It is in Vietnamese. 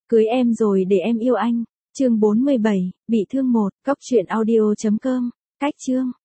Cưới em rồi để em yêu anh. Chương 47, bị thương 1, cóc truyện audio.com. Cách chương.